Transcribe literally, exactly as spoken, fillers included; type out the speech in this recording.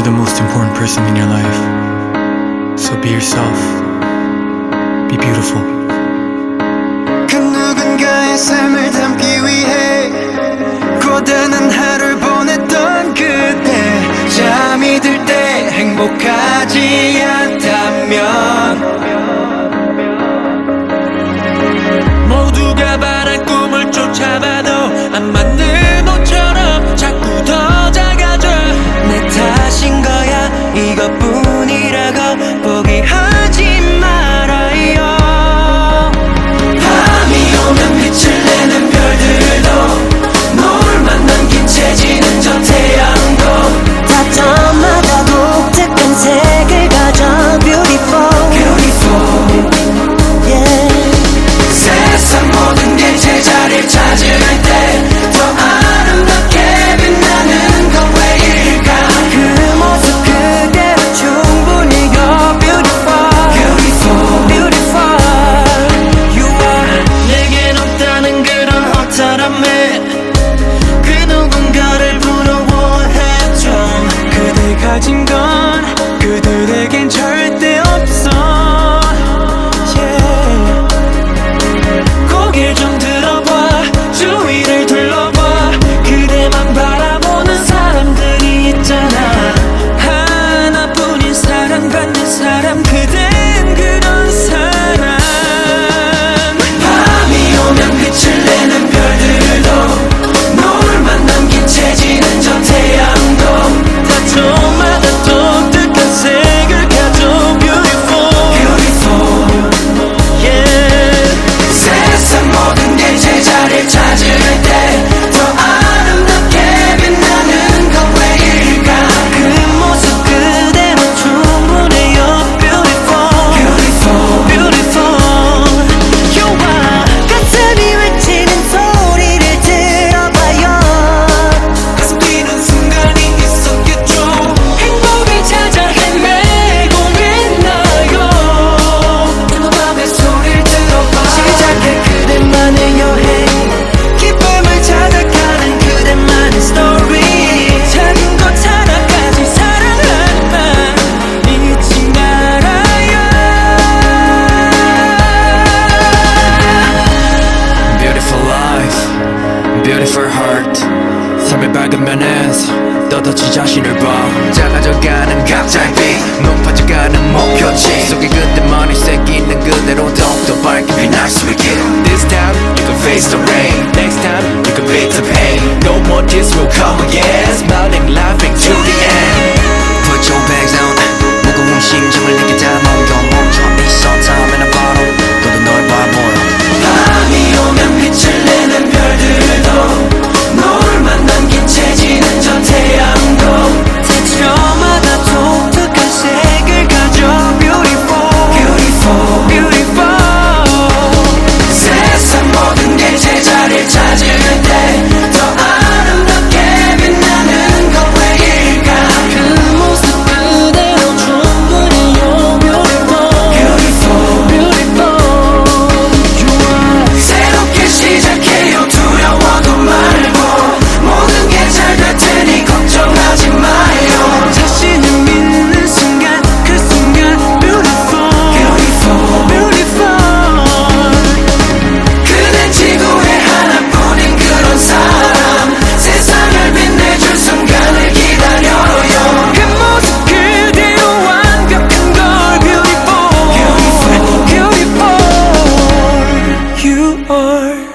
the most important person in your life. So be yourself. Be beautiful. 그 누군가의 삶을 담기 위해 고단한 하루를 보냈던 그때 잠이 들 때 행복하지 않다면 모두가 바란 꿈을 쫓아봐도 안 맞는 옷처럼 자꾸 더 작아져. 내 탓인 거야 이것뿐이라고 포기하지 말아요. 밤이 오면 빛을 내는 별들도 노을만 남긴 채 지는 저 태양도 타점마다 독특한 색을 가져 Beautiful, Beautiful. yeah. 세상 모든 게 제자리를 찾을 때 더 아름답게 빛나는 건 왜일까? 그 모습 그대로 충분히 You're beautiful, Beautiful. beautiful. You are 내겐 없다는 그런 허탈함에 그 누군가를 부러워했죠. 그대 가진 건 그들에겐 절대 없어. Yeah. 고개를 좀 들어봐 주위를 둘러봐 그대만 바라보는 사람들이 있잖아. 하나뿐인 사랑받는 사람 그댄 그런 사람. 밤이 오면 빛을 내는 별들도 노을만 남긴 채 지는 저 태양도 타점마다 독특한 색을 가져 Beautiful, Beautiful. Yeah. 세상 모든 게 제자리를 찾을 때 더 아름답게 빛나는 건 왜일까? 그 모습 그대로 충분해요 Beautiful, Beautiful. beautiful. You are 가슴이 외치는 소리를 들어봐요. 가슴 뛰는 순간이 있었겠죠. 행복을 찾아 헤매고 있나요? 그 맘의 소리를 들어봐 시작해 그대만의 여행 기쁨을 찾아가는 그대만의 스토리. 작은 것 하나까지 사랑하지만 잊지 말아요. Beautiful life, beautiful heart. 삶의 밝은 면에서 떳떳이 자신을 봐. 작아져가는 각자의 빛, 높아져가는 목표치 속에 그때만의 색이 있는 그대로 더욱더 밝게 빛날 수 있게. This time you can face the rain, next time you can beat the pain. No more tears will come again, smiling, laughing to the end. Put your bags down 무거운 심장을 내게 다 넘겨 멈춰 있어 time and a bottle 너도 널 바보여. 밤이 오면 빛을 내는 별들도 노을만 남긴 채 지는 저 태양도 태초마다 독특한 색을 가져 Beautiful, Beautiful. beautiful. 세상 모든 게 제자리를 찾을 때 더 아름답게 빛나는 건 왜일까? 그 모습 그대로 충분히 You're beautiful, Beautiful. beautiful. You are 새롭게 시작해요 두려워도 말고 모든 게 잘 될 테니 걱정하지 마요. 자신을 믿는 순간 그 순간 Beautiful, Beautiful. beautiful. 그댄 지구에 하나뿐인 그런 사람 세상을 빛내줄 순간을 기다려요. 그 모습 그대로 완벽한 걸 Beautiful, Beautiful. beautiful. You are